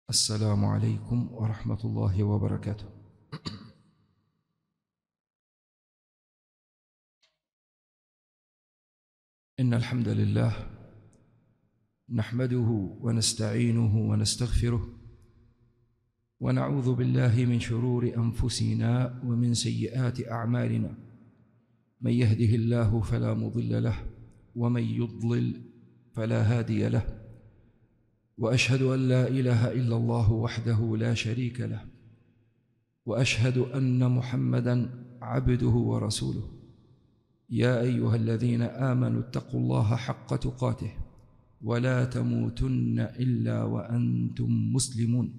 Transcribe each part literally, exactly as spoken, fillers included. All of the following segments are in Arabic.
السلام عليكم ورحمة الله وبركاته. إن الحمد لله نحمده ونستعينه ونستغفره ونعوذ بالله من شرور أنفسنا ومن سيئات أعمالنا، من يهده الله فلا مضل له ومن يضلل فلا هادي له، وأشهد أن لا إله إلا الله وحده لا شريك له، وأشهد أن محمدًا عبده ورسوله. يا أيها الذين آمنوا اتقوا الله حق تقاته ولا تموتن إلا وأنتم مسلمون.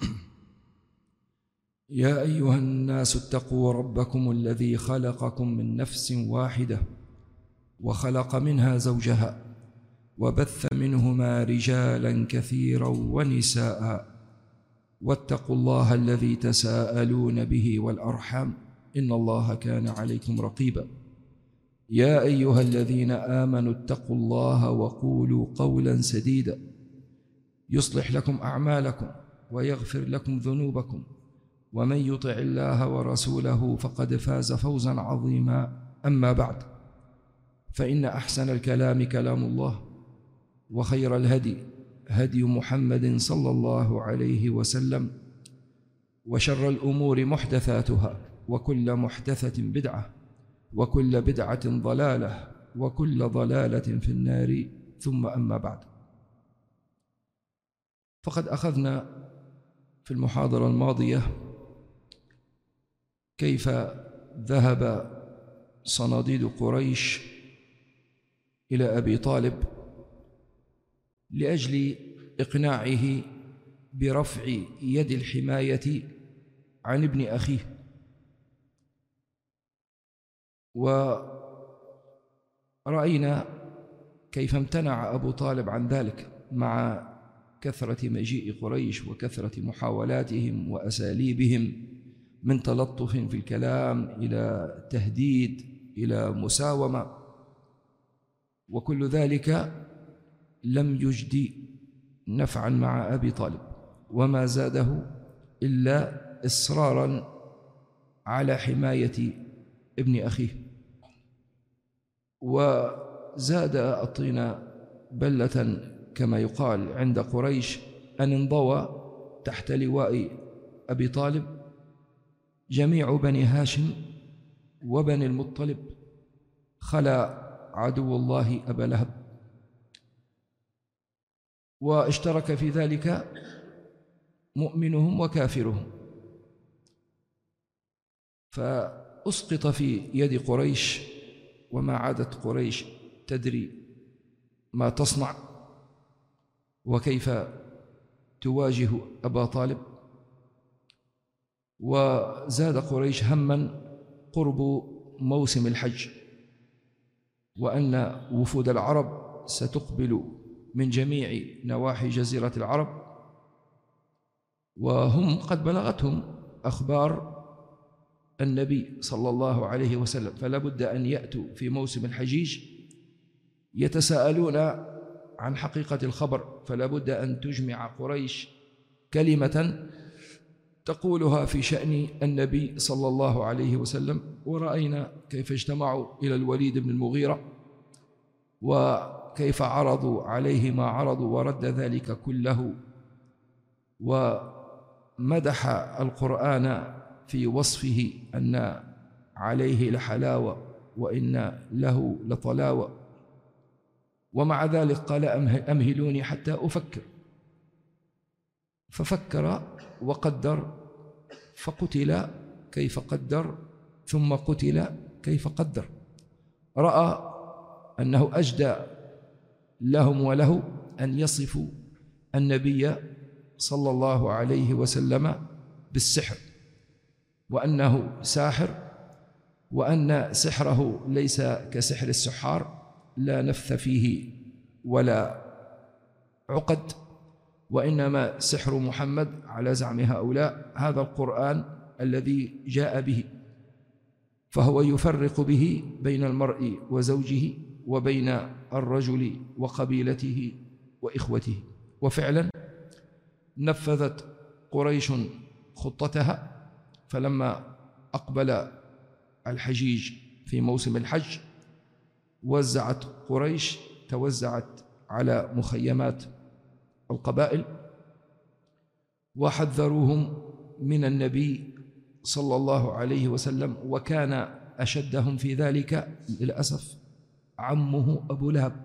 يا أيها الناس اتقوا ربكم الذي خلقكم من نفس واحدة وخلق منها زوجها وبث منهما رجالا كثيرا ونساء، واتقوا الله الذي تساءلون به والأرحام إن الله كان عليكم رقيبا. يا أيها الذين آمنوا اتقوا الله وقولوا قولا سديدا يصلح لكم أعمالكم ويغفر لكم ذنوبكم، ومن يطع الله ورسوله فقد فاز فوزا عظيما. أما بعد، فإن أحسن الكلام كلام الله، وخير الهدي هدي محمد صلى الله عليه وسلم، وشر الأمور محدثاتها، وكل محدثة بدعة، وكل بدعة ضلالة، وكل ضلالة في النار. ثم أما بعد، فقد أخذنا في المحاضرة الماضية كيف ذهب صناديد قريش إلى أبي طالب لأجل إقناعه برفع يد الحماية عن ابن أخيه، ورأينا كيف امتنع أبو طالب عن ذلك مع كثرة مجيء قريش وكثرة محاولاتهم وأساليبهم من تلطف في الكلام إلى تهديد إلى مساومة، وكل ذلك لم يجدي نفعا مع أبي طالب، وما زاده إلا إصرارا على حماية ابن أخيه. وزاد الطين بلة كما يقال عند قريش أن انضوى تحت لواء أبي طالب جميع بني هاشم وبني المطلب، خلا عدو الله أبا لهب، واشترك في ذلك مؤمنهم وكافرهم، فأسقط في يد قريش، وما عادت قريش تدري ما تصنع وكيف تواجه أبا طالب. وزاد قريش هماً قرب موسم الحج، وأن وفود العرب ستقبل من جميع نواحي جزيرة العرب، وهم قد بلغتهم أخبار النبي صلى الله عليه وسلم، فلا بد أن يأتوا في موسم الحجيج يتساءلون عن حقيقة الخبر، فلا بد أن تجمع قريش كلمة تقولها في شأن النبي صلى الله عليه وسلم. ورأينا كيف اجتمعوا إلى الوليد بن المغيرة، وكيف عرضوا عليه ما عرضوا ورد ذلك كله، ومدح القرآن في وصفه أن عليه لحلاوة وإن له لطلاوة، ومع ذلك قال أمهلوني حتى أفكر، ففكر وقدر، فقتل كيف قدر، ثم قتل كيف قدر. رأى أنه أجدى لهم وله أن يصفوا النبي صلى الله عليه وسلم بالسحر، وأنه ساحر، وأن سحره ليس كسحر السحار، لا نفث فيه ولا عقد، وإنما سحر محمد على زعم هؤلاء هذا القرآن الذي جاء به، فهو يفرق به بين المرء وزوجه وبين الرجل وقبيلته وإخوته. وفعلا نفذت قريش خطتها، فلما أقبل الحجيج في موسم الحج وزعت قريش توزعت على مخيمات القبائل وحذروهم من النبي صلى الله عليه وسلم، وكان أشدهم في ذلك للأسف عمه أبو لهب،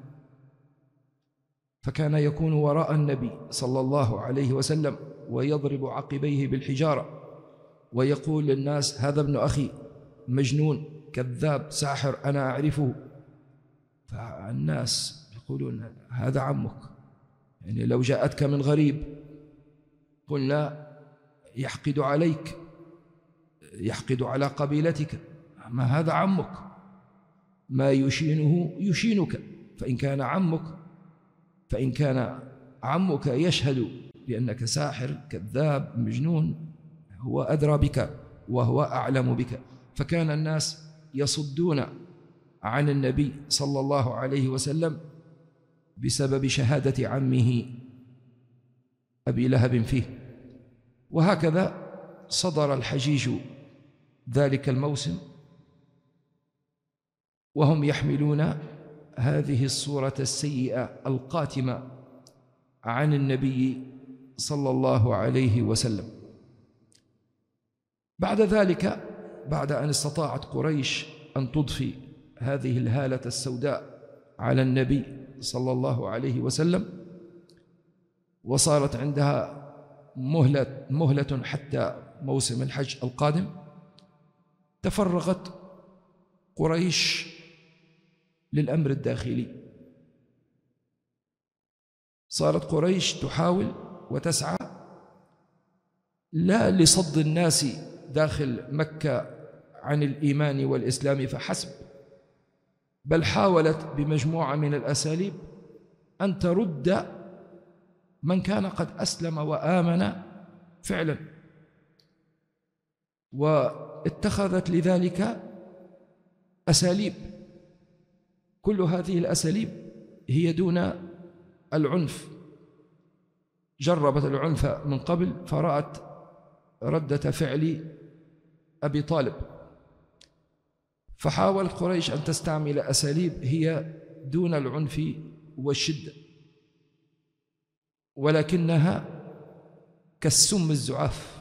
فكان يكون وراء النبي صلى الله عليه وسلم ويضرب عقبيه بالحجارة ويقول للناس: هذا ابن أخي مجنون كذاب ساحر أنا أعرفه. فالناس يقولون: هذا عمك، يعني لو جاءتك من غريب قلنا يحقد عليك، يحقد على قبيلتك، ما هذا عمك، ما يشينه يشينك، فإن كان عمك فإن كان عمك يشهد بأنك ساحر كذاب مجنون هو أدرى بك وهو أعلم بك. فكان الناس يصدون عن النبي صلى الله عليه وسلم بسبب شهادة عمه أبي لهب فيه. وهكذا صدر الحجيج ذلك الموسم وهم يحملون هذه الصورة السيئة القاتمة عن النبي صلى الله عليه وسلم. بعد ذلك، بعد أن استطاعت قريش أن تضفي هذه الهالة السوداء على النبي صلى الله عليه وسلم وصارت عندها مهلة, مهلة حتى موسم الحج القادم، تفرغت قريش للأمر الداخلي. صارت قريش تحاول وتسعى لا لصد الناس داخل مكة عن الإيمان والإسلام فحسب، بل حاولت بمجموعة من الأساليب أن ترد من كان قد أسلم وآمن فعلا، واتخذت لذلك أساليب. كل هذه الأساليب هي دون العنف، جربت العنف من قبل فرأت ردة فعل أبي طالب، فحاولت قريش أن تستعمل أساليب هي دون العنف والشدة، ولكنها كالسم الزعاف،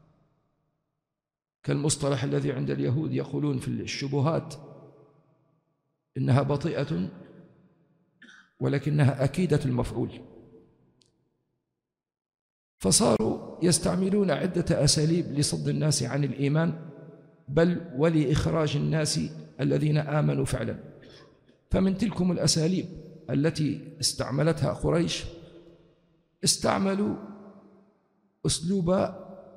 كالمصطلح الذي عند اليهود يقولون في الشبهات إنها بطيئة ولكنها أكيدة المفعول. فصاروا يستعملون عدة أساليب لصد الناس عن الإيمان، بل ولإخراج الناس الذين آمنوا فعلا. فمن تلكم الأساليب التي استعملتها قريش، استعملوا أسلوب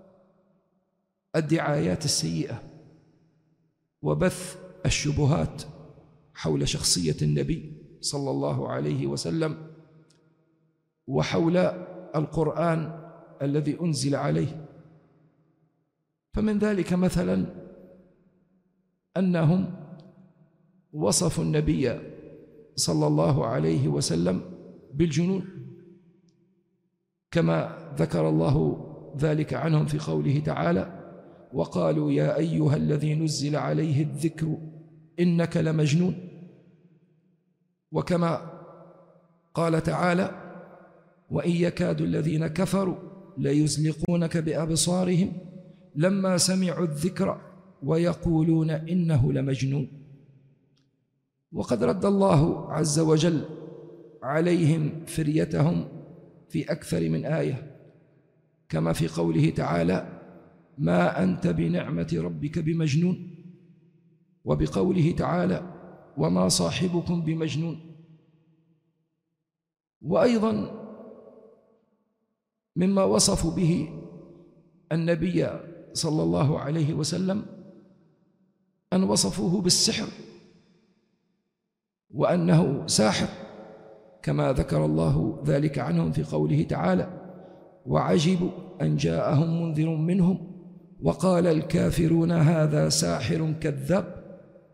الدعايات السيئة وبث الشبهات حول شخصية النبي صلى الله عليه وسلم وحول القرآن الذي أنزل عليه. فمن ذلك مثلا أنهم وصفوا النبي صلى الله عليه وسلم بالجنون، كما ذكر الله ذلك عنهم في قوله تعالى: وقالوا يا أيها الذي نزل عليه الذكر إنك لمجنون. وكما قال تعالى: وإن يكاد الذين كفروا ليزلقونك بأبصارهم لما سمعوا الذكر ويقولون إنه لمجنون. وقد رد الله عز وجل عليهم فريتهم في أكثر من آية، كما في قوله تعالى: ما أنت بنعمة ربك بمجنون، وبقوله تعالى: وما صاحبكم بمجنون. وأيضا مما وصفوا به النبي صلى الله عليه وسلم أن وصفوه بالسحر وأنه ساحر، كما ذكر الله ذلك عنهم في قوله تعالى: وعجبوا أن جاءهم منذر منهم وقال الكافرون هذا ساحر كذاب.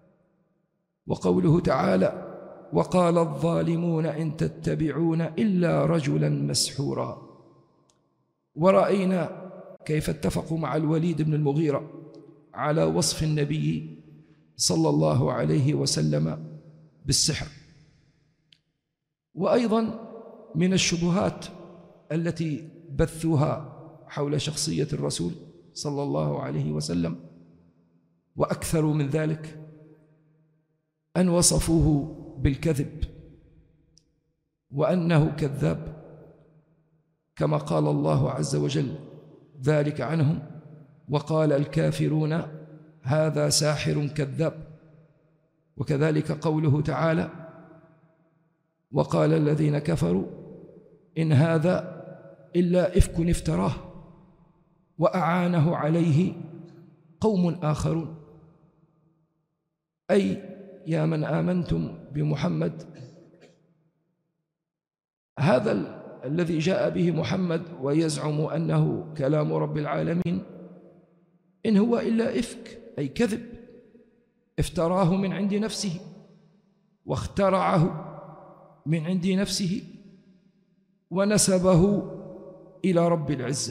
وقوله تعالى: وقال الظالمون إن تتبعون إلا رجلا مسحورا. ورأينا كيف اتفقوا مع الوليد بن المغيرة على وصف النبي صلى الله عليه وسلم بالسحر. وأيضا من الشبهات التي بثوها حول شخصية الرسول صلى الله عليه وسلم وأكثر من ذلك أن وصفوه بالكذب وأنه كذاب، كما قال الله عز وجل ذلك عنهم: وقال الكافرون هذا ساحر كذاب. وكذلك قوله تعالى: وقال الذين كفروا إن هذا إلا إفك افتراه وأعانه عليه قوم آخرون. أي يا من آمنتم بمحمد، هذا ال الذي جاء به محمد ويزعم أنه كلام رب العالمين إن هو إلا إفك، أي كذب افتراه من عند نفسه واخترعه من عند نفسه ونسبه إلى رب العزة،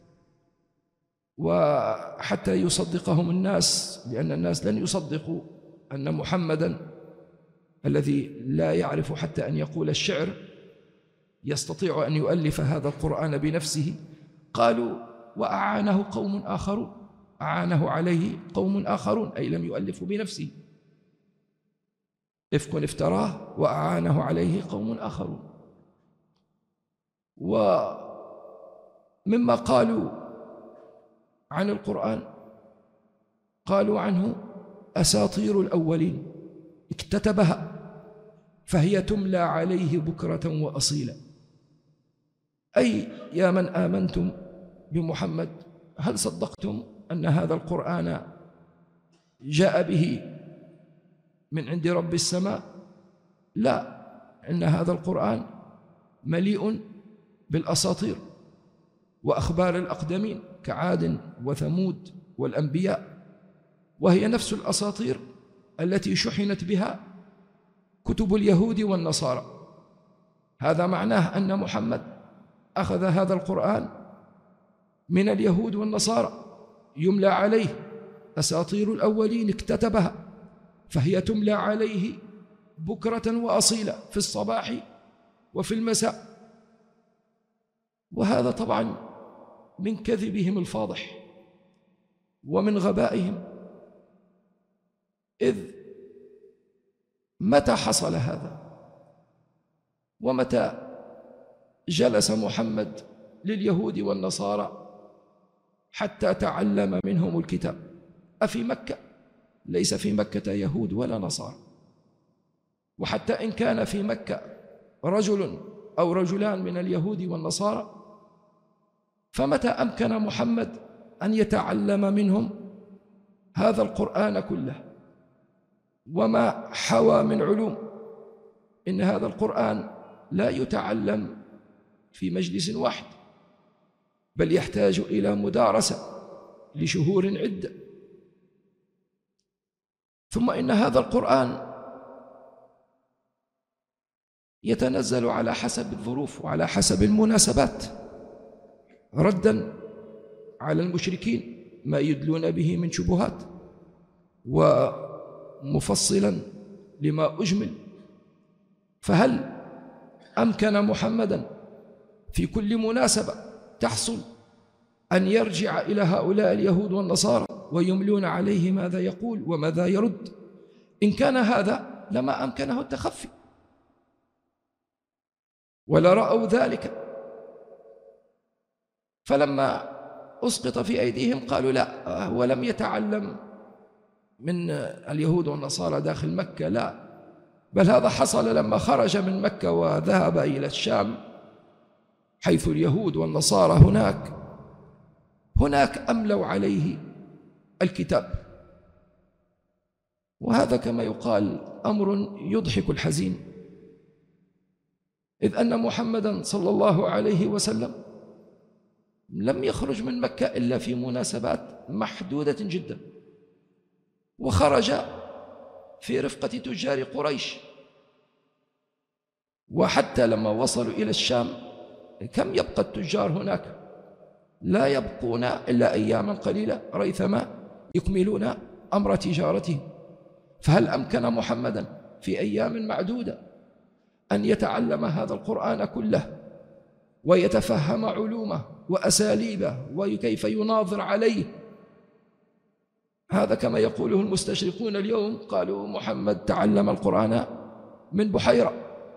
وحتى يصدقهم الناس، لأن الناس لن يصدقوا أن محمدًا الذي لا يعرف حتى أن يقول الشعر يستطيع أن يؤلف هذا القرآن بنفسه. قالوا وأعانه قوم آخرون، أعانه عليه قوم آخرون، أي لم يؤلفه بنفسه، إفك افتراه وأعانه عليه قوم آخرون. ومما قالوا عن القرآن قالوا عنه أساطير الأولين اكتتبها فهي تملى عليه بكرة وأصيلا. أي يا من آمنتم بمحمد، هل صدقتم أن هذا القرآن جاء به من عند رب السماء؟ لا، إن هذا القرآن مليء بالأساطير وأخبار الأقدمين كعاد وثمود والأنبياء، وهي نفس الأساطير التي شحنت بها كتب اليهود والنصارى. هذا معناه أن محمد أخذ هذا القرآن من اليهود والنصارى يملى عليه أساطير الأولين اكتتبها فهي تملى عليه بكرة وأصيلا في الصباح وفي المساء. وهذا طبعا من كذبهم الفاضح ومن غبائهم، إذ متى حصل هذا؟ ومتى جلس محمد لليهود والنصارى حتى تعلم منهم الكتاب؟ أفي مكة؟ ليس في مكة يهود ولا نصارى. وحتى إن كان في مكة رجل أو رجلان من اليهود والنصارى، فمتى أمكن محمد أن يتعلم منهم هذا القرآن كله وما حوى من علوم؟ إن هذا القرآن لا يتعلم في مجلس واحد، بل يحتاج إلى مدارسة لشهور عدة. ثم إن هذا القرآن يتنزل على حسب الظروف وعلى حسب المناسبات، رداً على المشركين ما يدلون به من شبهات، ومفصلاً لما أجمل. فهل أمكن محمداً في كل مناسبة تحصل أن يرجع إلى هؤلاء اليهود والنصارى ويملون عليه ماذا يقول وماذا يرد؟ إن كان هذا لما أمكنه التخفي ولا رأوا ذلك. فلما أسقط في أيديهم قالوا لا، هو لم يتعلم من اليهود والنصارى داخل مكة، لا، بل هذا حصل لما خرج من مكة وذهب إلى الشام حيث اليهود والنصارى هناك هناك أملوا عليه الكتاب. وهذا كما يقال أمر يضحك الحزين، إذ أن محمدًا صلى الله عليه وسلم لم يخرج من مكة إلا في مناسبات محدودة جدا، وخرج في رفقة تجار قريش. وحتى لما وصلوا إلى الشام كم يبقى التجار هناك؟ لا يبقون إلا أياما قليلة ريثما يكملون أمر تجارتهم. فهل أمكن محمدا في أيام معدودة أن يتعلم هذا القرآن كله ويتفهم علومه وأساليبه وكيف يناظر عليه؟ هذا كما يقوله المستشرقون اليوم، قالوا محمد تعلم القرآن من بحيرة.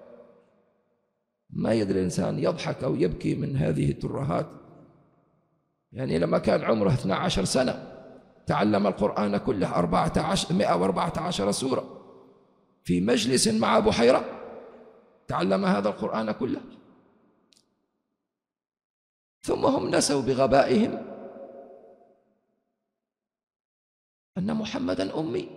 ما يدري الإنسان يضحك أو يبكي من هذه الترهات. يعني لما كان عمره اثنتا عشرة سنة تعلم القرآن كله أربعة عشر مئة وأربعة عشر سورة في مجلس مع بحيرة، تعلم هذا القرآن كله. ثم هم نسوا بغبائهم أن محمدا أمي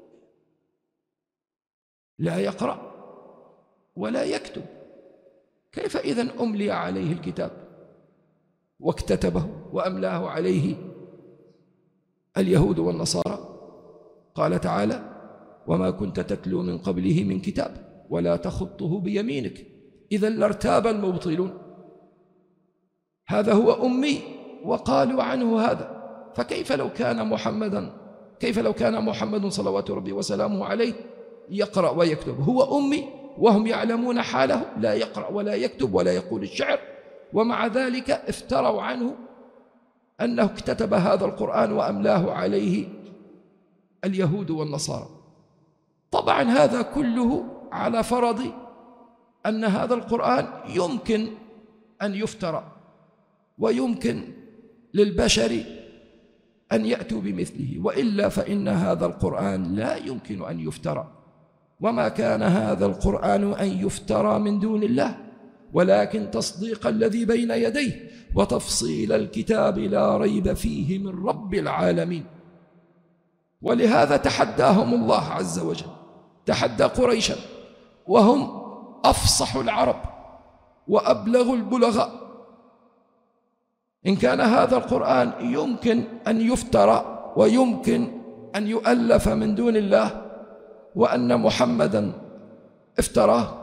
لا يقرأ ولا يكتب. كيف إذن أملي عليه الكتاب واكتتبه وأملاه عليه اليهود والنصارى؟ قال تعالى: وما كنت تتلو من قبله من كتاب ولا تخطه بيمينك إذا لارتاب المبطلون. هذا هو أمي وقالوا عنه هذا. فكيف لو كان محمدا كيف لو كان محمد صلوات ربي وسلامه عليه يقرأ ويكتب؟ هو أمي وهم يعلمون حاله، لا يقرأ ولا يكتب ولا يقول الشعر، ومع ذلك افتروا عنه أنه اكتتب هذا القرآن وأملاه عليه اليهود والنصارى. طبعا هذا كله على فرض أن هذا القرآن يمكن أن يفترى ويمكن للبشر أن يأتوا بمثله، وإلا فإن هذا القرآن لا يمكن أن يفترى. وما كان هذا القرآن أن يفترى من دون الله، ولكن تصديق الذي بين يديه وتفصيل الكتاب لا ريب فيه من رب العالمين. ولهذا تحداهم الله عز وجل، تحدى قريشا وهم أفصح العرب وأبلغ البلغاء. إن كان هذا القرآن يمكن أن يفترى ويمكن أن يؤلف من دون الله، وأن محمدا افتراه،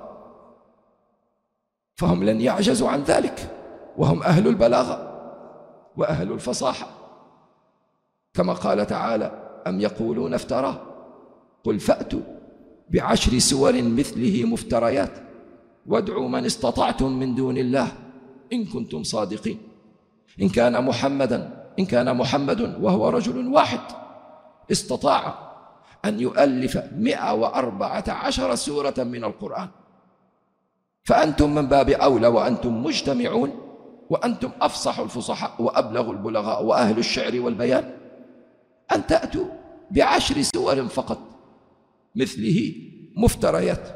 فهم لن يعجزوا عن ذلك، وهم أهل البلاغة وأهل الفصاحة. كما قال تعالى: أم يقولون افتراه قل فأتوا بعشر سور مثله مفتريات وادعوا من استطعتم من دون الله إن كنتم صادقين. إن كان محمدا إن كان محمد وهو رجل واحد استطاع أن يؤلف مئة وأربعة عشر سورة من القرآن، فأنتم من باب أولى وأنتم مجتمعون وأنتم أفصح الفصحاء وأبلغ البلغاء وأهل الشعر والبيان أن تأتوا بعشر سور فقط مثله مفتريات.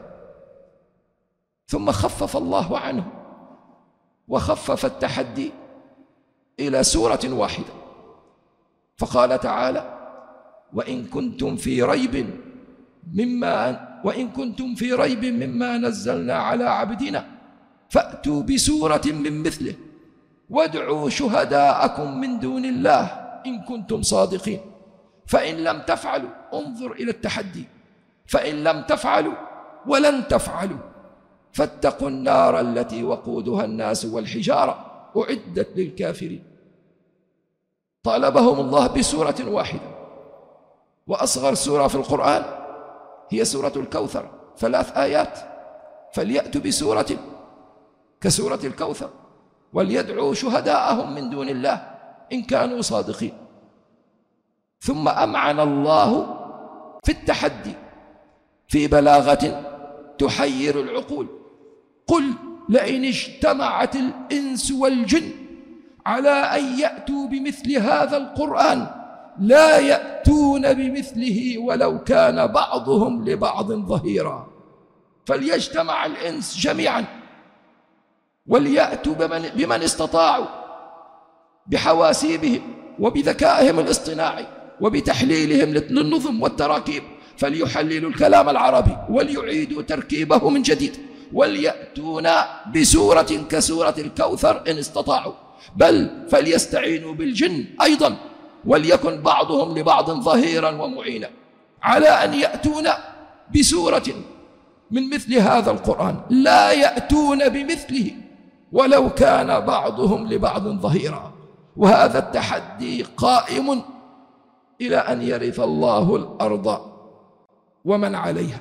ثم خفف الله عنه وخفف التحدي إلى سورة واحدة، فقال تعالى: وإن كنتم في ريب مما وإن كنتم في ريب مما نزلنا على عبدنا فأتوا بسورة من مثله وادعوا شهداءكم من دون الله إن كنتم صادقين. فإن لم تفعلوا، انظر إلى التحدي، فإن لم تفعلوا ولن تفعلوا فاتقوا النار التي وقودها الناس والحجارة أعدت للكافرين. طالبهم الله بسورة واحدة، وأصغر سورة في القرآن هي سورة الكوثر، ثلاث آيات، فليأتوا بسورة كسورة الكوثر وليدعوا شهداءهم من دون الله إن كانوا صادقين. ثم أمعن الله في التحدي في بلاغة تحير العقول. قل لئن اجتمعت الإنس والجن على أن يأتوا بمثل هذا القرآن لا يأتون بمثله ولو كان بعضهم لبعض ظهيرا. فليجتمع الإنس جميعا وليأتوا بمن, بمن استطاعوا بحواسيبهم وبذكائهم الاصطناعي وبتحليلهم للنظم والتراكيب، فليحللوا الكلام العربي وليعيدوا تركيبه من جديد، وليأتونا بسورة كسورة الكوثر إن استطاعوا، بل فليستعينوا بالجن أيضا وليكن بعضهم لبعض ظهيرا ومعينا على أن يأتونا بسورة من مثل هذا القرآن. لا يأتون بمثله ولو كان بعضهم لبعض ظهيرا. وهذا التحدي قائم إلى أن يرث الله الأرض ومن عليها.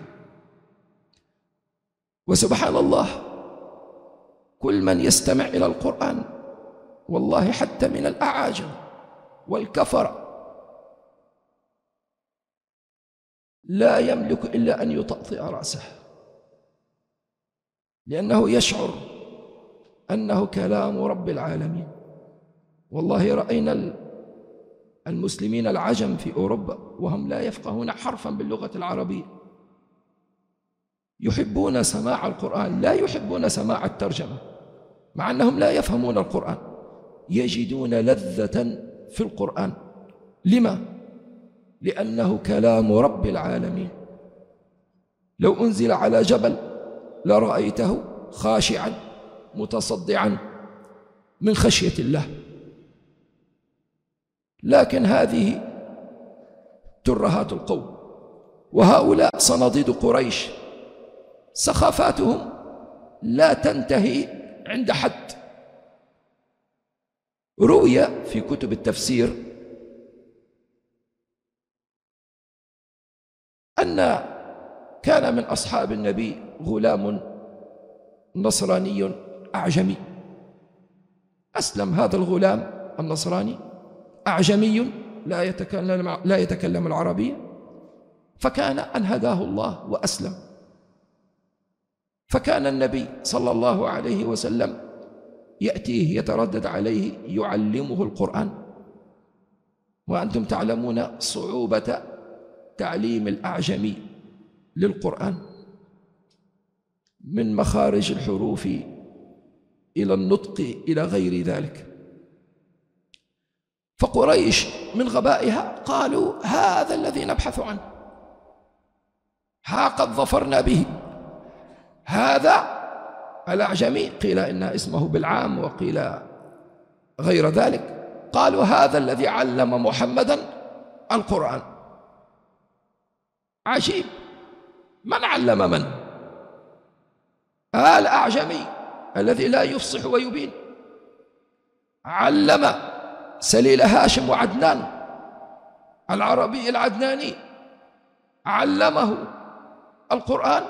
وسبحان الله، كل من يستمع إلى القرآن والله حتى من الأعاجم والكفر لا يملك إلا أن يطأطئ رأسه، لأنه يشعر أنه كلام رب العالمين. والله رأينا المسلمين العجم في أوروبا وهم لا يفقهون حرفا باللغة العربية، يحبون سماع القرآن، لا يحبون سماع الترجمة، مع أنهم لا يفهمون القرآن، يجدون لذة في القرآن. لما؟ لأنه كلام رب العالمين. لو أنزل على جبل لرأيته خاشعا متصدعا من خشية الله. لكن هذه ترهات القوم، وهؤلاء صناديد قريش سخافاتهم لا تنتهي عند حد. روي في كتب التفسير أن كان من أصحاب النبي غلام نصراني أعجمي. أسلم هذا الغلام النصراني أعجمي لا يتكلم لا يتكلم العربية، فكان أن هداه الله وأسلم. فكان النبي صلى الله عليه وسلم يأتيه يتردد عليه يعلمه القرآن. وأنتم تعلمون صعوبة تعليم الأعجمي للقرآن، من مخارج الحروف إلى النطق إلى غير ذلك. فقريش من غبائها قالوا هذا الذي نبحث عنه، ها قد ظفرنا به، هذا الأعجمي. قيل إن اسمه بالعام وقيل غير ذلك. قالوا هذا الذي علم محمدا القرآن. عجيب، من علم من؟ الأعجمي الذي لا يفصح ويبين علم سليل هاشم وعدنان، العربي العدناني علمه القرآن.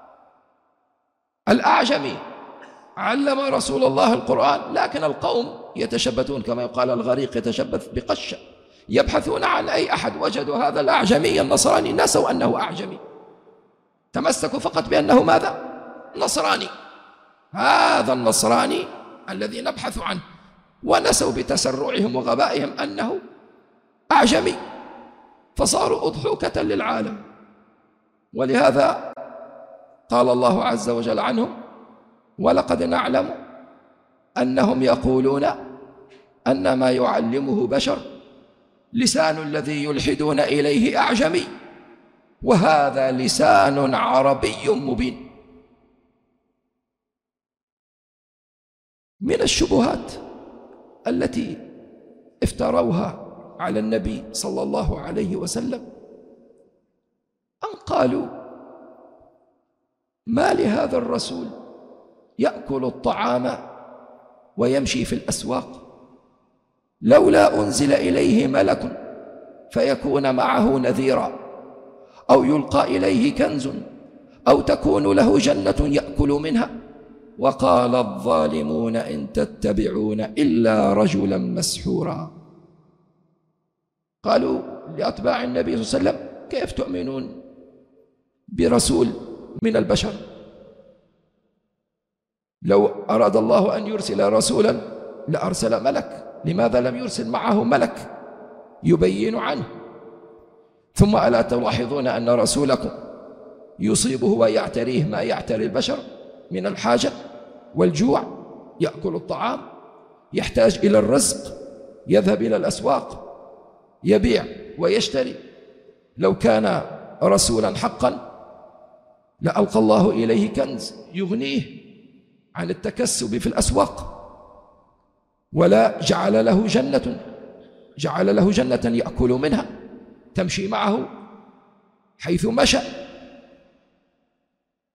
الأعجمي علم رسول الله القرآن. لكن القوم يتشبثون كما يقال الغريق يتشبث بقشة، يبحثون عن أي أحد، وجدوا هذا الأعجمي النصراني، نسوا أنه أعجمي، تمسكوا فقط بأنه ماذا؟ نصراني. هذا النصراني الذي نبحث عنه، ونسوا بتسرعهم وغبائهم أنه أعجمي، فصاروا أضحوكة للعالم. ولهذا قال الله عز وجل عنهم ولقد نعلم أنهم يقولون أن ما يعلمه بشر، لسان الذي يلحدون إليه أعجمي وهذا لسان عربي مبين. من الشبهات التي افتروها على النبي صلى الله عليه وسلم أن قالوا ما لهذا الرسول يأكل الطعام ويمشي في الأسواق، لولا أنزل إليه ملك فيكون معه نذيرا، أو يلقى إليه كنز، أو تكون له جنة يأكل منها. وقال الظالمون إن تتبعون إلا رجلا مسحورا. قالوا لأتباع النبي صلى الله عليه وسلم كيف تؤمنون برسول من البشر؟ لو أراد الله أن يرسل رسولا لأرسل ملك، لماذا لم يرسل معه ملك يبين عنه؟ ثم ألا تلاحظون أن رسولكم يصيبه ويعتريه ما يعتري البشر من الحاجة والجوع، يأكل الطعام، يحتاج إلى الرزق، يذهب إلى الأسواق يبيع ويشتري. لو كان رسولا حقا لألقى الله إليه كنز يغنيه عن التكسب في الأسواق، ولا جعل له جنة جعل له جنة يأكل منها تمشي معه حيث مشى.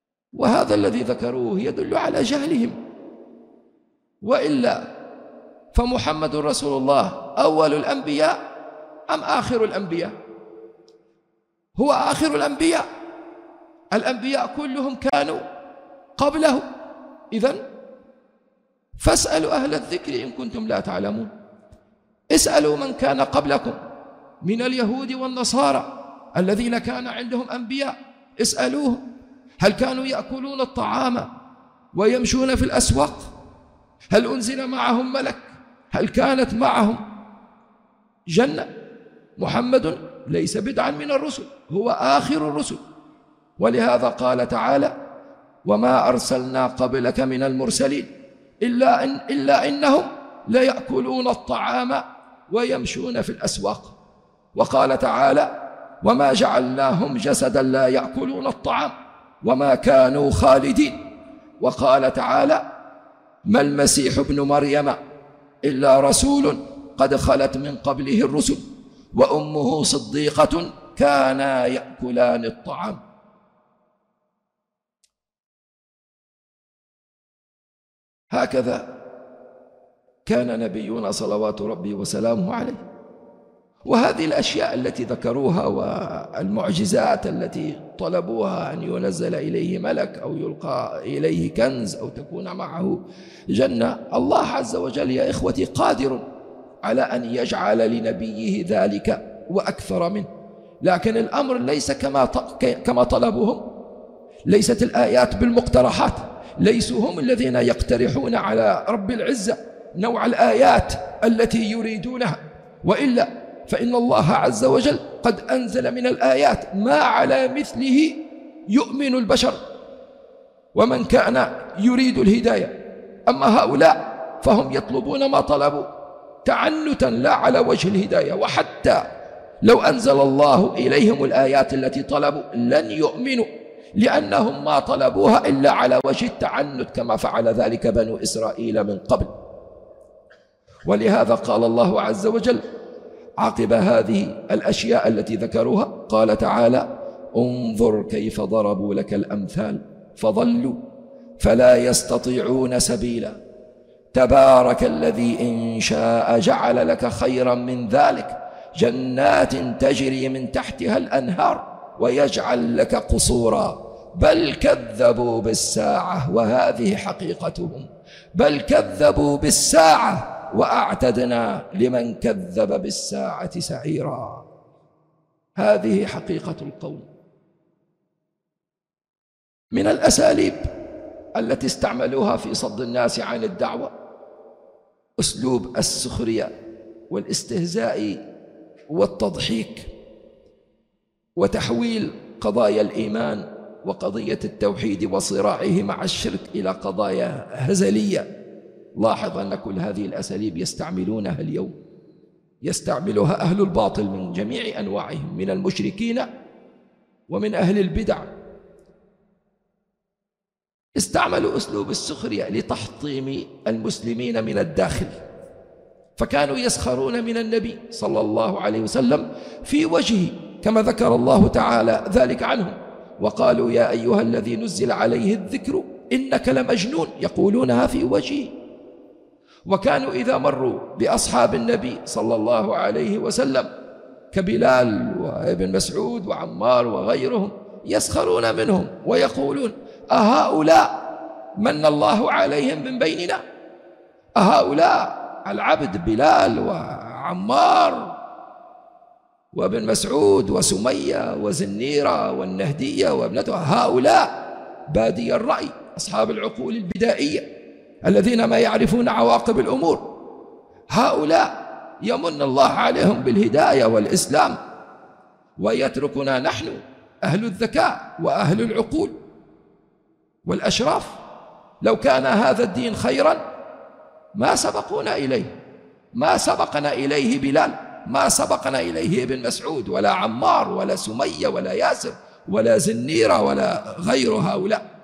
وهذا الذي ذكروه يدل على جهلهم، وإلا فمحمد رسول الله أول الأنبياء أم آخر الأنبياء؟ هو آخر الأنبياء، الأنبياء كلهم كانوا قبله. إذن فاسألوا أهل الذكر إن كنتم لا تعلمون. اسألوا من كان قبلكم من اليهود والنصارى الذين كان عندهم أنبياء، اسألوهم هل كانوا يأكلون الطعام ويمشون في الأسواق؟ هل أنزل معهم ملك؟ هل كانت معهم جنة؟ محمد ليس بدعا من الرسل، هو آخر الرسل. ولهذا قال تعالى: وما أرسلنا قبلك من المرسلين إلا, إن إلا إنهم ليأكلون الطعام ويمشون في الأسواق. وقال تعالى: وما جعلناهم جسدا لا يأكلون الطعام وما كانوا خالدين. وقال تعالى: ما المسيح ابن مريم إلا رسول قد خلت من قبله الرسل وأمه صديقة كانا يأكلان الطعام. هكذا كان نبينا صلوات ربي وسلامه عليه. وهذه الأشياء التي ذكروها والمعجزات التي طلبوها، أن ينزل إليه ملك أو يلقى إليه كنز أو تكون معه جنة، الله عز وجل يا إخوتي قادر على أن يجعل لنبيه ذلك وأكثر منه. لكن الأمر ليس كما كما طلبهم، ليست الآيات بالمقترحات، ليسوا هم الذين يقترحون على رب العزة نوع الآيات التي يريدونها، وإلا فإن الله عز وجل قد أنزل من الآيات ما على مثله يؤمن البشر ومن كان يريد الهداية. أما هؤلاء فهم يطلبون ما طلبوا تعنتا لا على وجه الهداية، وحتى لو أنزل الله إليهم الآيات التي طلبوا لن يؤمنوا، لأنهم ما طلبوها إلا على وجه التعنت كما فعل ذلك بنو إسرائيل من قبل. ولهذا قال الله عز وجل عقب هذه الأشياء التي ذكروها، قال تعالى: انظر كيف ضربوا لك الأمثال فضلوا فلا يستطيعون سبيلا تبارك الذي إن شاء جعل لك خيرا من ذلك جنات تجري من تحتها الأنهار ويجعل لك قصورا بل كذبوا بالساعة وهذه حقيقتهم بل كذبوا بالساعة وأعتدنا لمن كذب بالساعة سعيرا. هذه حقيقة القول. من الأساليب التي استعملوها في صد الناس عن الدعوة أسلوب السخرية والاستهزاء والتضحيك وتحويل قضايا الإيمان وقضية التوحيد وصراعه مع الشرك إلى قضايا هزلية. لاحظ أن كل هذه الأساليب يستعملونها اليوم، يستعملها أهل الباطل من جميع أنواعهم، من المشركين ومن أهل البدع. استعملوا أسلوب السخرية لتحطيم المسلمين من الداخل، فكانوا يسخرون من النبي صلى الله عليه وسلم في وجهه كما ذكر الله تعالى ذلك عنهم، وقالوا: يا أيها الذي نزل عليه الذكر إنك لمجنون، يقولونها في وجهه. وكانوا إذا مروا بأصحاب النبي صلى الله عليه وسلم كبلال وابن مسعود وعمار وغيرهم يسخرون منهم ويقولون: أهؤلاء من الله عليهم من بيننا؟ أهؤلاء العبد بلال وعمار وابن مسعود وسمية وزنيرة والنهدية وابنتها، هؤلاء بادي الرأي أصحاب العقول البدائية الذين ما يعرفون عواقب الأمور، هؤلاء يمن الله عليهم بالهداية والإسلام ويتركنا نحن أهل الذكاء وأهل العقول والأشراف. لو كان هذا الدين خيرا ما سبقونا إليه، ما سبقنا إليه بلال، ما سبقنا إليه ابن مسعود ولا عمار ولا سمية ولا ياسر ولا زنيرة ولا غير هؤلاء.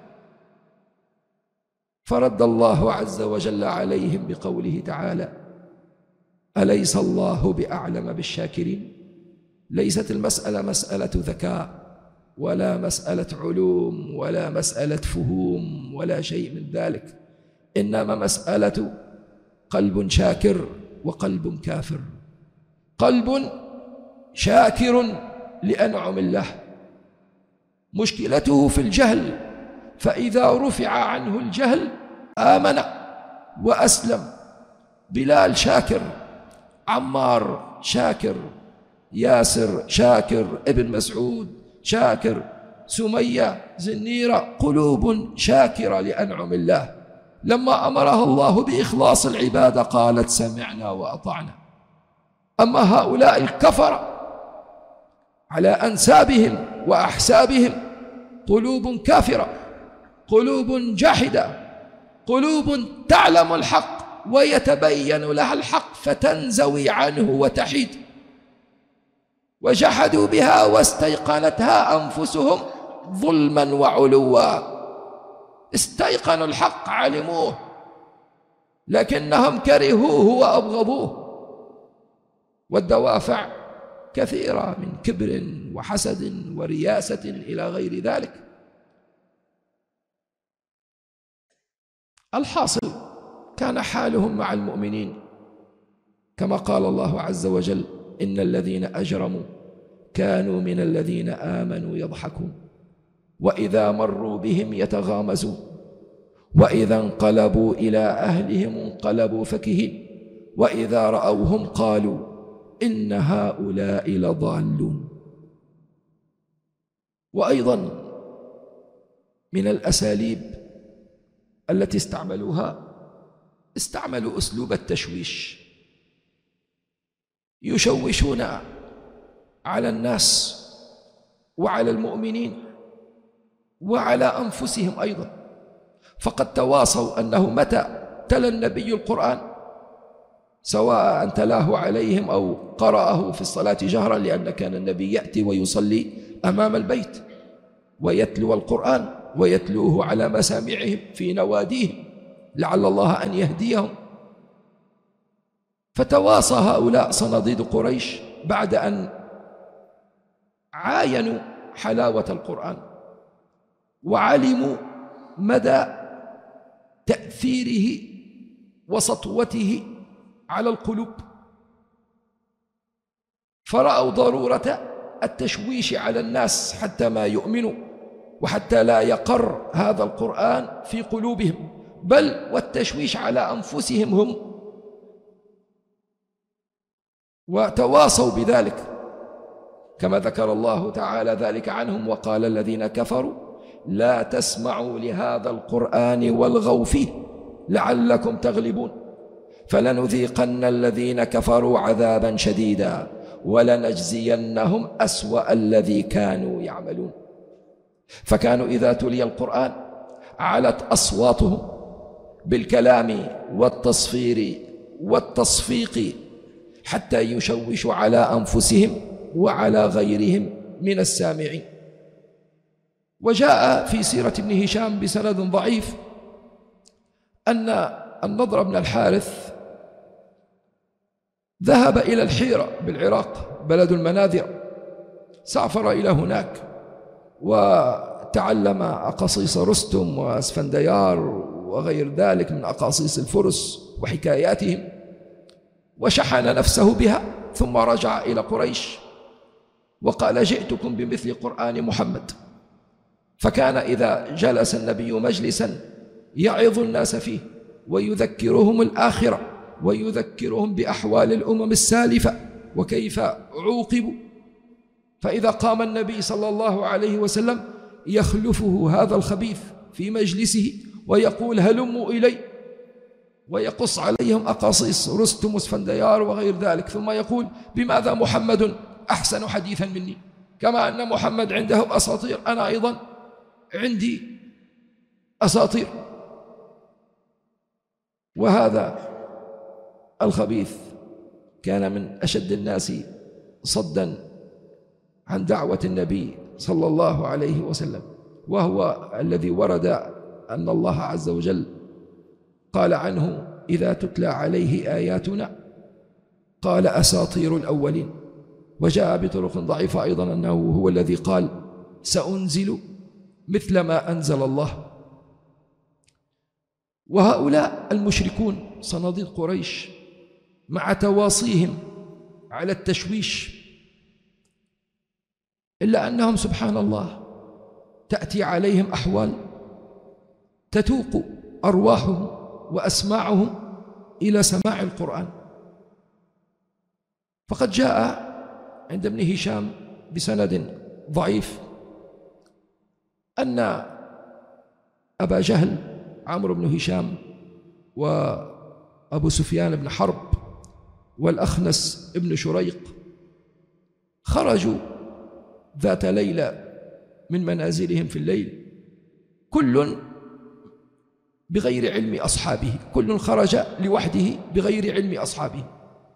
فرد الله عز وجل عليهم بقوله تعالى: أليس الله بأعلم بالشاكرين؟ ليست المسألة مسألة ذكاء ولا مسألة علوم ولا مسألة فهوم ولا شيء من ذلك، إنما مسألة قلب شاكر وقلب كافر. قلب شاكر لأنعم الله مشكلته في الجهل، فإذا رفع عنه الجهل آمن وأسلم. بلال شاكر، عمار شاكر، ياسر شاكر، ابن مسعود شاكر، سمية زنيرة، قلوب شاكرة لأنعم الله. لما أمرها الله بإخلاص العبادة قالت سمعنا وأطعنا. أما هؤلاء الكفر على أنسابهم وأحسابهم قلوب كافرة، قلوب جاحدة، قلوب تعلم الحق ويتبين لها الحق فتنزوي عنه وتحيد. وجحدوا بها واستيقنتها أنفسهم ظلما وعلوا. استيقنوا الحق، علموه، لكنهم كرهوه وأبغضوه. والدوافع كثيرة من كبر وحسد ورياسة إلى غير ذلك. الحاصل كان حالهم مع المؤمنين كما قال الله عز وجل: إن الذين أجرموا كانوا من الذين آمنوا يضحكون وإذا مروا بهم يتغامزون وإذا انقلبوا إلى أهلهم انقلبوا فكهين وإذا رأوهم قالوا إن هؤلاء لضالون. وأيضا من الأساليب التي استعملوها استعملوا أسلوب التشويش، يشوشون على الناس وعلى المؤمنين وعلى أنفسهم أيضا. فقد تواصوا أنه متى تلا النبي القرآن سواء تلاه عليهم أو قرأه في الصلاة جهرا، لأن كان النبي يأتي ويصلي أمام البيت ويتلو القرآن ويتلوه على مسامعهم في نواديهم لعل الله أن يهديهم. فتواصى هؤلاء صناديد قريش بعد أن عاينوا حلاوة القرآن وعلموا مدى تأثيره وسطوته على القلوب، فرأوا ضرورة التشويش على الناس حتى ما يؤمنوا وحتى لا يقر هذا القرآن في قلوبهم، بل والتشويش على أنفسهم هم. وتواصوا بذلك كما ذكر الله تعالى ذلك عنهم: وقال الذين كفروا لا تسمعوا لهذا القرآن والغوا فيه لعلكم تغلبون فلنذيقن الذين كفروا عذابا شديدا ولنجزينهم أسوأ الذي كانوا يعملون. فكانوا إذا تلي القرآن علت أصواتهم بالكلام والتصفير والتصفيق حتى يشوشوا على أنفسهم وعلى غيرهم من السامعين. وجاء في سيرة ابن هشام بسند ضعيف أن النضر بن الحارث ذهب إلى الحيرة بالعراق بلد المناذر، سافر إلى هناك وتعلم أقاصيص رستم واسفنديار وغير ذلك من أقاصيص الفرس وحكاياتهم، وشحن نفسه بها، ثم رجع إلى قريش وقال: جئتكم بمثل قرآن محمد. فكان إذا جلس النبي مجلسا يعظ الناس فيه ويذكرهم الآخرة ويذكرهم بأحوال الأمم السالفة وكيف عوقبوا. فإذا قام النبي صلى الله عليه وسلم يخلفه هذا الخبيث في مجلسه ويقول: هلموا إلي، ويقص عليهم أقاصيص رستم واسفنديار وغير ذلك، ثم يقول: بماذا محمد أحسن حديثا مني؟ كما أن محمد عنده أساطير أنا أيضا عندي أساطير. وهذا الخبيث كان من أشد الناس صدا عن دعوة النبي صلى الله عليه وسلم، وهو الذي ورد أن الله عز وجل قال عنه: إذا تتلى عليه آياتنا قال أساطير الأولين. وجاء بطرق ضعيفة أيضا أنه هو الذي قال: سأنزل مثل ما أنزل الله. وهؤلاء المشركون صناديد قريش مع تواصيهم على التشويش، إلا أنهم سبحان الله تأتي عليهم أحوال تتوق أرواحهم وأسماعهم إلى سماع القرآن. فقد جاء عند ابن هشام بسند ضعيف أن أبا جهل عمرو بن هشام وأبو سفيان بن حرب والأخنس بن شريق خرجوا ذات ليلة من منازلهم في الليل، كل بغير علم أصحابه، كل خرج لوحده بغير علم أصحابه،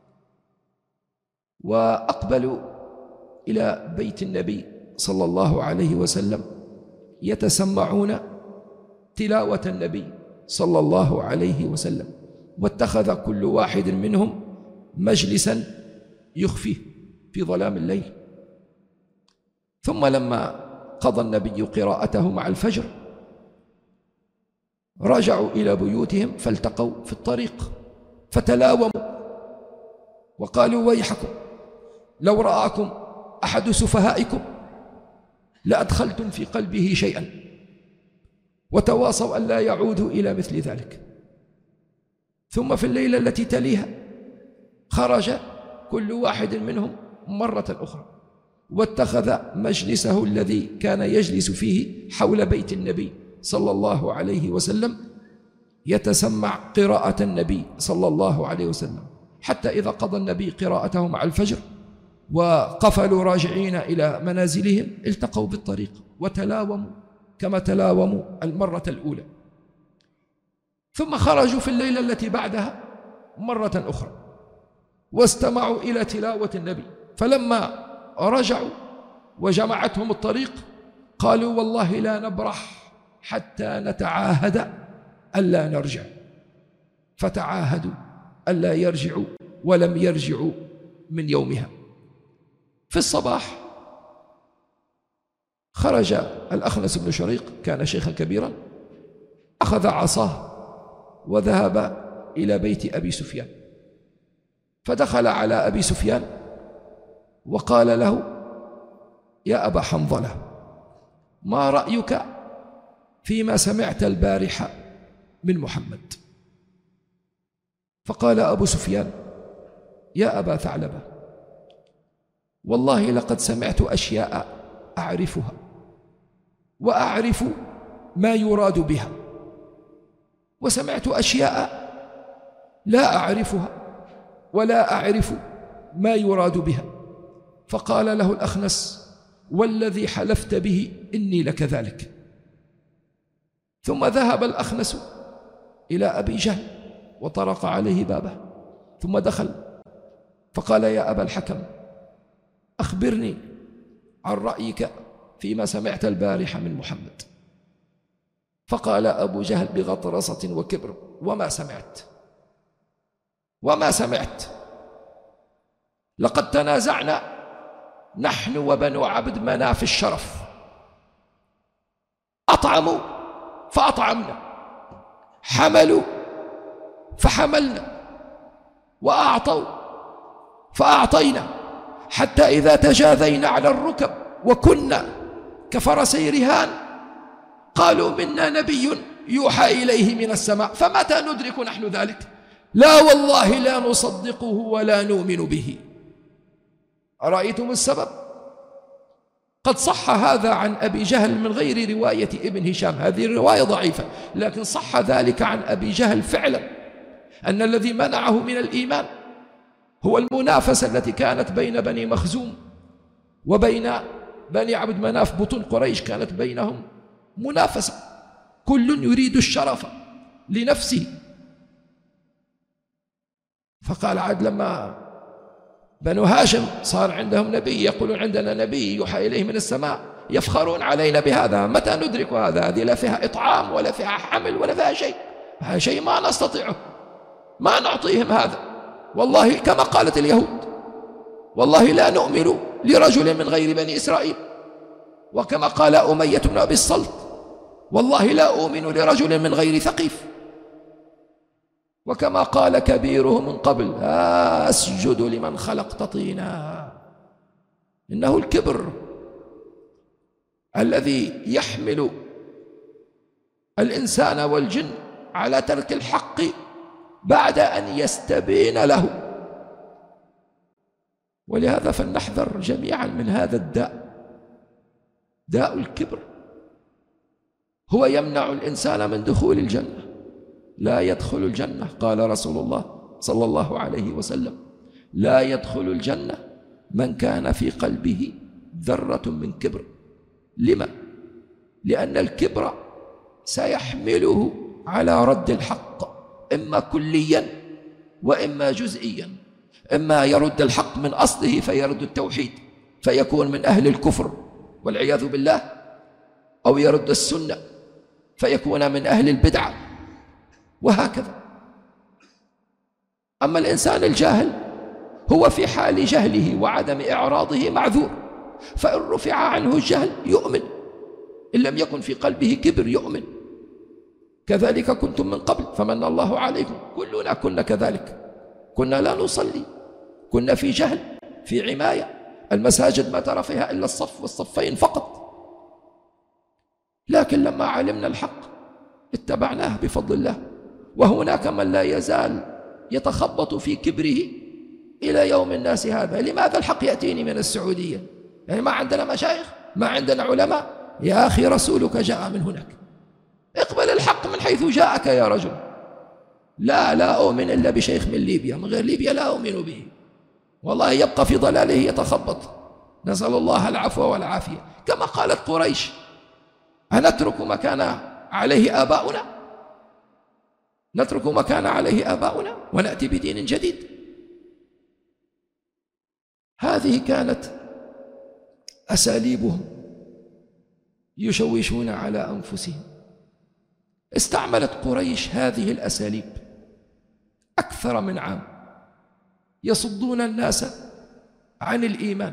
وأقبلوا إلى بيت النبي صلى الله عليه وسلم يتسمعون تلاوة النبي صلى الله عليه وسلم، واتخذ كل واحد منهم مجلسا يخفيه في ظلام الليل. ثم لما قضى النبي قراءته مع الفجر رجعوا إلى بيوتهم فالتقوا في الطريق فتلاوموا وقالوا ويحكم لو رآكم أحد سفهائكم لأدخلتم في قلبه شيئا، وتواصوا أن لا يعودوا إلى مثل ذلك. ثم في الليلة التي تليها خرج كل واحد منهم مرة أخرى واتخذ مجلسه الذي كان يجلس فيه حول بيت النبي صلى الله عليه وسلم يتسمع قراءة النبي صلى الله عليه وسلم، حتى إذا قضى النبي قراءته مع الفجر وقفلوا راجعين إلى منازلهم التقوا بالطريق وتلاوموا كما تلاوموا المرة الأولى. ثم خرجوا في الليلة التي بعدها مرة أخرى واستمعوا إلى تلاوة النبي، فلما رجعوا وجمعتهم الطريق قالوا والله لا نبرح حتى نتعاهد ألا نرجع، فتعاهدوا ألا يرجعوا ولم يرجعوا من يومها. في الصباح خرج الأخنس بن شريق، كان شيخا كبيرا، أخذ عصاه وذهب إلى بيت أبي سفيان، فدخل على أبي سفيان وقال له يا أبا حنظلة ما رأيك فيما سمعت البارحة من محمد؟ فقال أبو سفيان يا أبا ثعلبة والله لقد سمعت أشياء أعرفها وأعرف ما يراد بها، وسمعت أشياء لا أعرفها ولا أعرف ما يراد بها. فقال له الأخنس والذي حلفت به إني لكذلك. ثم ذهب الأخنس إلى أبي جهل وطرق عليه بابه، ثم دخل فقال يا أبا الحكم أخبرني عن رأيك فيما سمعت البارحة من محمد. فقال أبو جهل بغطرسة وكبر وما سمعت وما سمعت لقد تنازعنا نحن وبنو عبد مناف الشرف، أطعموا فأطعمنا، حملوا فحملنا، وأعطوا فأعطينا، حتى إذا تجاذينا على الركب وكنا كفرسي رهان قالوا منا نبي يوحى إليه من السماء، فمتى ندرك نحن ذلك؟ لا والله لا نصدقه ولا نؤمن به. أرأيتم السبب؟ قد صح هذا عن أبي جهل من غير رواية ابن هشام، هذه الرواية ضعيفة، لكن صح ذلك عن أبي جهل فعلا أن الذي منعه من الإيمان هو المنافسة التي كانت بين بني مخزوم وبين بني عبد مناف، بطون قريش كانت بينهم منافسة، كل يريد الشرف لنفسه. فقال عاد لما بنو هاشم صار عندهم نبي، يقولون عندنا نبي يوحى إليه من السماء، يفخرون علينا بهذا، متى ندرك هذا؟ هذه لا فيها إطعام ولا فيها حمل ولا فيها شيء، هذا شيء ما نستطيعه، ما نعطيهم هذا. والله كما قالت اليهود والله لا نؤمن لرجل من غير بني إسرائيل، وكما قال أمية بن أبي الصلت والله لا أؤمن لرجل من غير ثقيف. وكما قال كبيرهم من قبل: أسجد لمن خلقت طينا. إنه الكبر الذي يحمل الإنسان والجن على ترك الحق بعد أن يستبين له. ولهذا فلنحذر جميعا من هذا الداء، داء الكبر. هو يمنع الإنسان من دخول الجنة. لا يدخل الجنة، قال رسول الله صلى الله عليه وسلم: لا يدخل الجنة من كان في قلبه ذرة من كبر. لما؟ لأن الكبر سيحمله على رد الحق، إما كليا وإما جزئيا. إما يرد الحق من أصله فيرد التوحيد فيكون من أهل الكفر والعياذ بالله، أو يرد السنة فيكون من أهل البدعة، وهكذا. أما الإنسان الجاهل هو في حال جهله وعدم إعراضه معذور، فإن رفع عنه الجهل يؤمن، إن لم يكن في قلبه كبر يؤمن. كذلك كنتم من قبل فمن الله عليكم. كلنا كنا كذلك، كنا لا نصلي، كنا في جهل، في عماية، المساجد ما ترى فيها إلا الصف والصفين فقط. لكن لما علمنا الحق اتبعناه بفضل الله. وهناك من لا يزال يتخبط في كبره إلى يوم الناس هذا. لماذا الحق يأتيني من السعودية؟ يعني ما عندنا مشايخ، ما عندنا علماء؟ يا أخي رسولك جاء من هناك، اقبل الحق من حيث جاءك يا رجل. لا لا أؤمن إلا بشيخ من ليبيا، من غير ليبيا لا أؤمن به. والله يبقى في ضلاله يتخبط. نسأل الله العفو والعافية. كما قالت قريش: أنترك ما كان عليه آباؤنا، نترك ما كان عليه آباؤنا ونأتي بدين جديد. هذه كانت أساليبهم يشوشون على أنفسهم. استعملت قريش هذه الأساليب أكثر من عام يصدون الناس عن الإيمان.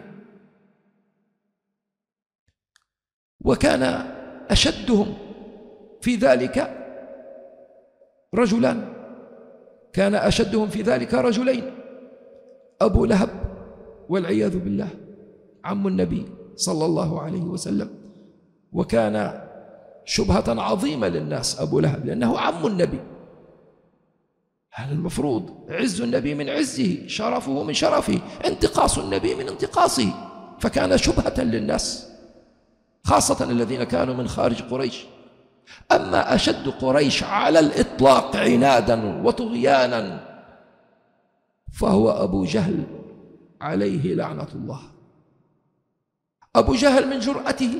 وكان أشدهم في ذلك رجلان، كان أشدهم في ذلك رجلين: أبو لهب والعياذ بالله، عم النبي صلى الله عليه وسلم. وكان شبهة عظيمة للناس أبو لهب، لأنه عم النبي، هذا المفروض عز النبي من عزه، شرفه من شرفه، انتقاص النبي من انتقاصه، فكان شبهة للناس خاصة الذين كانوا من خارج قريش. أما أشد قريش على الإطلاق عنادا وطغيانا فهو أبو جهل عليه لعنة الله. أبو جهل من جرأته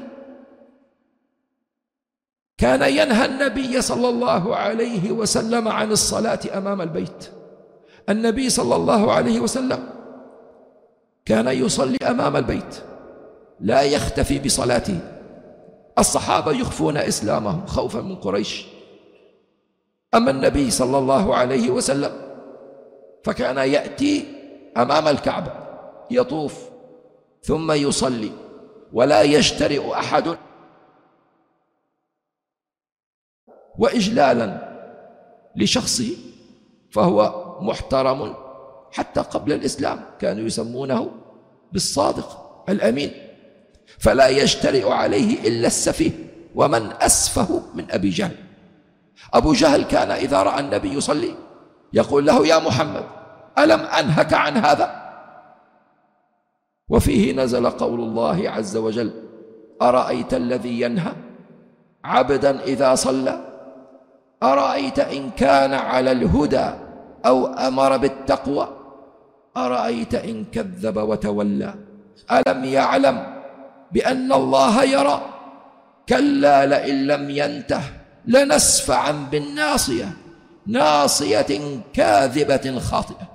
كان ينهى النبي صلى الله عليه وسلم عن الصلاة أمام البيت. النبي صلى الله عليه وسلم كان يصلي أمام البيت لا يختفي بصلاته. الصحابة يخفون إسلامهم خوفا من قريش. أما النبي صلى الله عليه وسلم فكان يأتي أمام الكعبة يطوف ثم يصلي، ولا يجترئ أحد. وإجلالا لشخصه فهو محترم حتى قبل الإسلام، كانوا يسمونه بالصادق الأمين، فلا يجترئ عليه إلا السفيه، ومن أسفه من أبي جهل. أبو جهل كان إذا رأى النبي يصلي يقول له: يا محمد ألم أنهك عن هذا؟ وفيه نزل قول الله عز وجل: أرأيت الذي ينهى عبدا إذا صلى أرأيت إن كان على الهدى أو أمر بالتقوى أرأيت إن كذب وتولى ألم يعلم بأن الله يرى كلا لئن لم ينته لنسفعا بالناصية ناصية كاذبة خاطئة.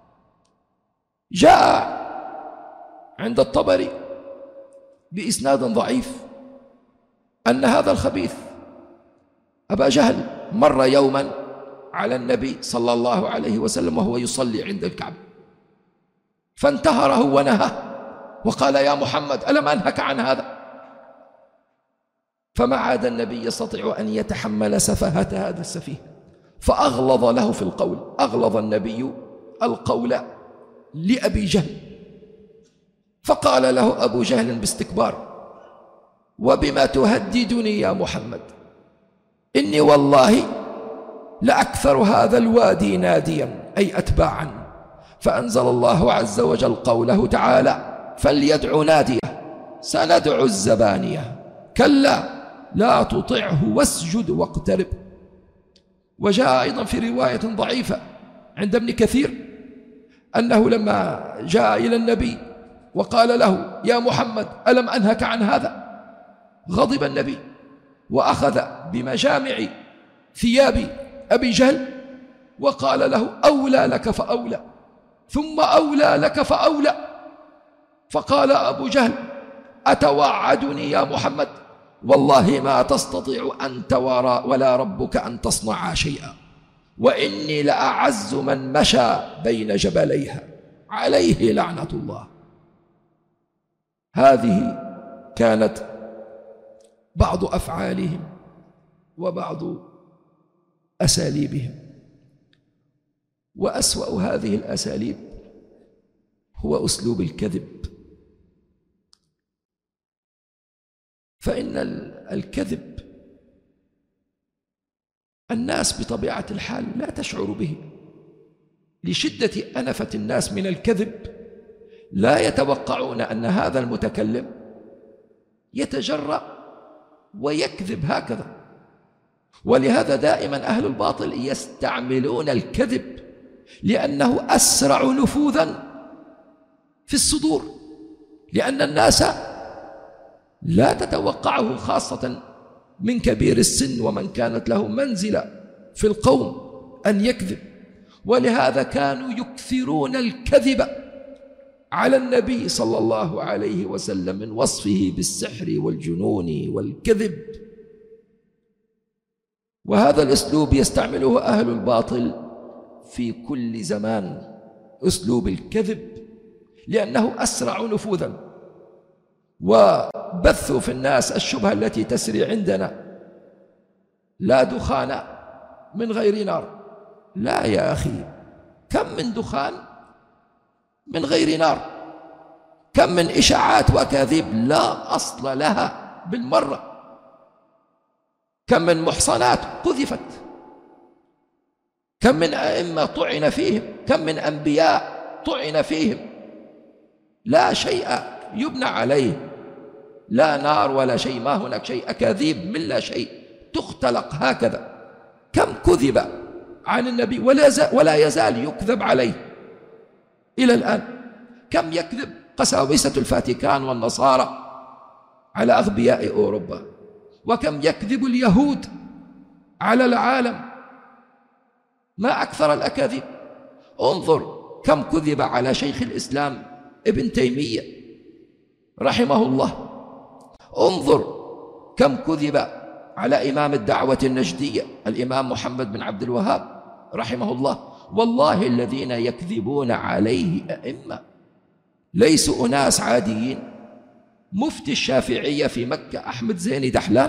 جاء عند الطبري بإسناد ضعيف أن هذا الخبيث أبا جهل مر يوما على النبي صلى الله عليه وسلم وهو يصلي عند الكعبة، فانتهره ونهاه وقال: يا محمد ألم أنهك عن هذا؟ فما عاد النبي يستطيع أن يتحمل سفاهة هذا السفيه، فأغلظ له في القول، أغلظ النبي القول لأبي جهل، فقال له أبو جهل باستكبار: وبما تهددني يا محمد؟ إني والله لأكثر هذا الوادي ناديا، أي أتباعا. فأنزل الله عز وجل قوله تعالى: فليدع ناديه سندع الزبانية كلا لا تطعه واسجد واقترب. وجاء أيضا في رواية ضعيفة عند ابن كثير أنه لما جاء إلى النبي وقال له: يا محمد ألم أنهك عن هذا؟ غضب النبي وأخذ بمجامع ثياب أبي جهل وقال له: أولى لك فأولى، ثم أولى لك فأولى. فقال أبو جهل: أتوعدني يا محمد؟ والله ما تستطيع أنت ولا ربك أن تصنع شيئا، وإني لأعز من مشى بين جبليها، عليه لعنة الله. هذه كانت بعض أفعالهم وبعض أساليبهم. وأسوأ هذه الأساليب هو أسلوب الكذب. فإن الكذب الناس بطبيعة الحال لا تشعر به، لشدة أنفة الناس من الكذب لا يتوقعون أن هذا المتكلم يتجرأ ويكذب هكذا. ولهذا دائما أهل الباطل يستعملون الكذب لأنه أسرع نفوذا في الصدور، لأن الناس لا تتوقعه، خاصة من كبير السن ومن كانت له منزلة في القوم، أن يكذب. ولهذا كانوا يكثرون الكذب على النبي صلى الله عليه وسلم من وصفه بالسحر والجنون والكذب. وهذا الأسلوب يستعمله أهل الباطل في كل زمان، أسلوب الكذب، لأنه أسرع نفوذا. وبثوا في الناس الشبهة التي تسري عندنا: لا دخان من غير نار. لا يا أخي، كم من دخان من غير نار، كم من إشاعات وأكاذيب لا أصل لها بالمرة، كم من محصنات قذفت، كم من أئمة طعن فيهم، كم من أنبياء طعن فيهم، لا شيء يبنى عليه، لا نار ولا شيء، ما هناك شيء، أكاذيب من لا شيء تختلق هكذا. كم كذب عن النبي ولا يزال يكذب عليه إلى الآن. كم يكذب قساوسة الفاتيكان والنصارى على أغبياء أوروبا، وكم يكذب اليهود على العالم. ما أكثر الأكاذيب. انظر كم كذب على شيخ الإسلام ابن تيمية رحمه الله، انظر كم كذب على إمام الدعوة النجدية الإمام محمد بن عبد الوهاب رحمه الله. والله الذين يكذبون عليه أئمة ليسوا أناس عاديين. مفتي الشافعية في مكة أحمد زين دحلان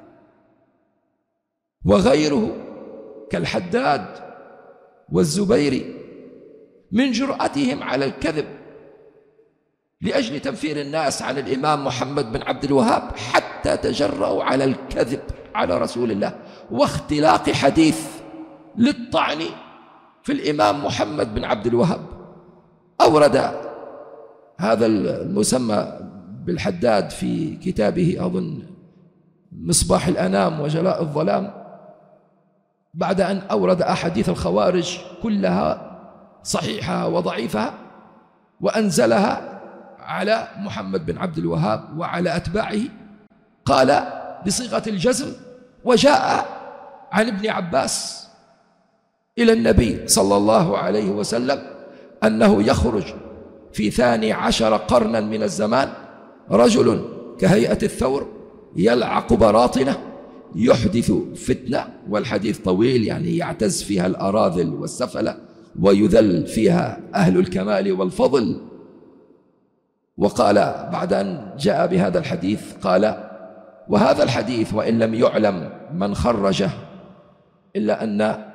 وغيره كالحداد والزبيري من جرأتهم على الكذب لأجل تنفير الناس عن الإمام محمد بن عبد الوهاب، حتى تجرأوا على الكذب على رسول الله واختلاق حديث للطعن في الإمام محمد بن عبد الوهاب. أورد هذا المسمى بالحداد في كتابه أظن مصباح الأنام وجلاء الظلام، بعد أن أورد أحاديث الخوارج كلها صحيحة وضعيفة وأنزلها على محمد بن عبد الوهاب وعلى أتباعه، قال بصيغة الجزم: وجاء عن ابن عباس إلى النبي صلى الله عليه وسلم أنه يخرج في ثاني عشر قرنا من الزمان رجل كهيئة الثور يلعق براطنه يحدث فتنة، والحديث طويل يعني يعتز فيها الأراذل والسفلة ويذل فيها أهل الكمال والفضل. وقال بعد أن جاء بهذا الحديث قال: وهذا الحديث وإن لم يعلم من خرجه إلا أن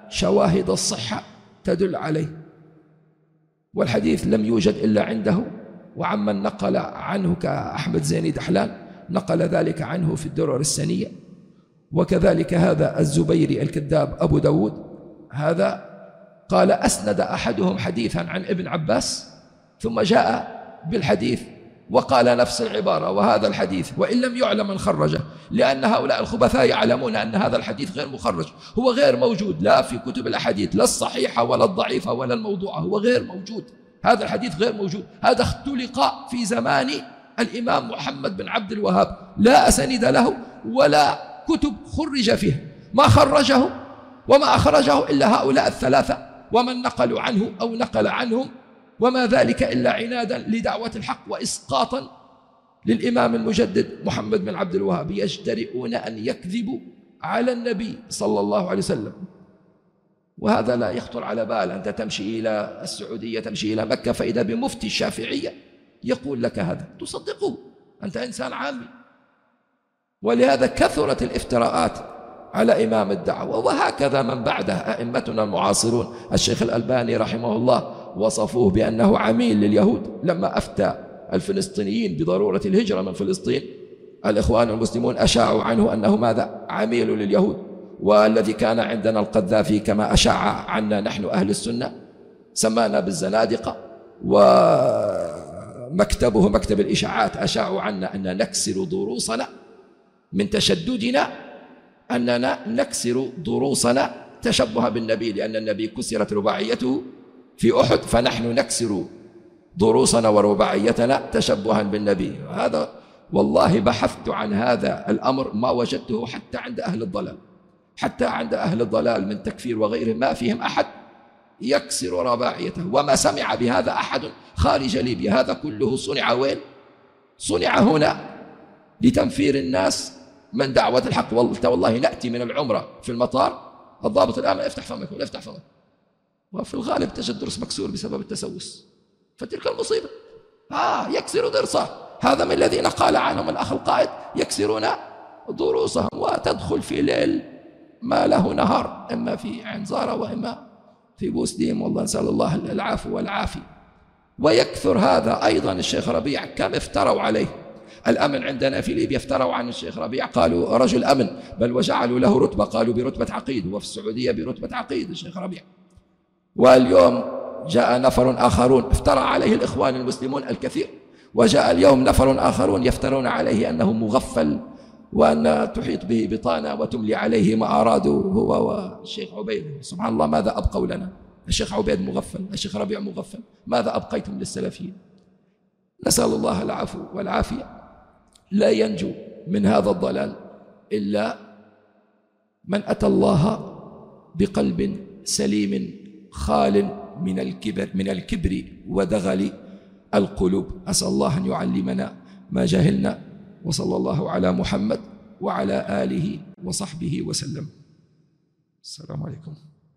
شواهد الصحة تدل عليه، والحديث لم يوجد إلا عنده وعمن نقل عنه كأحمد زيني دحلان نقل ذلك عنه في الدرر السنية، وكذلك هذا الزبيري الكذاب أبو داود هذا قال أسند أحدهم حديثا عن ابن عباس ثم جاء بالحديث وقال نفس العبارة وهذا الحديث وإن لم يعلم من خرجه، لأن هؤلاء الخبثاء يعلمون أن هذا الحديث غير مخرج، هو غير موجود لا في كتب الأحاديث لا الصحيحة ولا الضعيفة ولا الموضوعة، هو غير موجود، هذا الحديث غير موجود، هذا اختلق في زمان الإمام محمد بن عبد الوهاب، لا أسانيد له ولا كتب خرج فيه، ما خرجه وما أخرجه إلا هؤلاء الثلاثة ومن نقلوا عنه أو نقل عنهم، وما ذلك إلا عنادا لدعوة الحق وإسقاطا للإمام المجدد محمد بن عبد الوهاب، يجترئون أن يكذبوا على النبي صلى الله عليه وسلم، وهذا لا يخطر على بال. أنت تمشي إلى السعودية تمشي إلى مكة فإذا بمفتي الشافعية يقول لك هذا تصدقه، أنت إنسان عامي. ولهذا كثرت الافتراءات على إمام الدعوة، وهكذا من بعده أئمتنا المعاصرون. الشيخ الألباني رحمه الله وصفوه بأنه عميل لليهود لما أفتى الفلسطينيين بضرورة الهجرة من فلسطين، الإخوان المسلمون أشاعوا عنه أنه ماذا؟ عميل لليهود. والذي كان عندنا القذافي كما أشاع عنا نحن أهل السنة سمانا بالزنادقة، ومكتبه مكتب الإشاعات أشاعوا عنا أن نكسر ضروسنا من تشددنا، أننا نكسر ضروسنا تشبها بالنبي، لأن النبي كسرت رباعيته في أحد، فنحن نكسر ضروسنا ورباعيتنا تشبها بالنبي. هذا والله بحثت عن هذا الأمر ما وجدته حتى عند أهل الضلال، حتى عند أهل الضلال من تكفير وغيرهم ما فيهم أحد يكسر رباعيته، وما سمع بهذا أحد خارج ليبيا. هذا كله صنع وين؟ صنع هنا لتنفير الناس من دعوة الحق. والله نأتي من العمرة في المطار الضابط الآن افتح فمك ولا افتح فمك، وفي الغالب تجد ضرس مكسور بسبب التسوس، فتلك المصيبة. آه يكسر ضرسه، هذا من الذين قال عنهم الأخ القائد يكسرون ضروسهم، وتدخل في ليل ما له نهار، إما في عنزارة وإما في بوسديم، والله نسأل الله العفو والعافية. ويكثر هذا أيضا. الشيخ ربيع كم افتروا عليه، الأمن عندنا في ليبيا افتروا عن الشيخ ربيع، قالوا رجل أمن، بل وجعلوا له رتبة، قالوا برتبة عقيد، وفي السعودية برتبة عقيد الشيخ ربيع. واليوم جاء نفر آخرون افترى عليه الإخوان المسلمون الكثير، وجاء اليوم نفر آخرون يفترون عليه أنه مغفل وأن تحيط به بطانة وتملي عليه ما أرادوا هو والشيخ عبيد. سبحان الله، ماذا أبقوا لنا؟ الشيخ عبيد مغفل، الشيخ ربيع مغفل، ماذا أبقيتم للسلفيين؟ نسأل الله العفو والعافية. لا ينجو من هذا الضلال إلا من أتى الله بقلب سليم خال من الكبر من الكبر ودغل القلوب. أسأل الله أن يعلمنا ما جهلنا، وصلى الله على محمد وعلى آله وصحبه وسلم. السلام عليكم.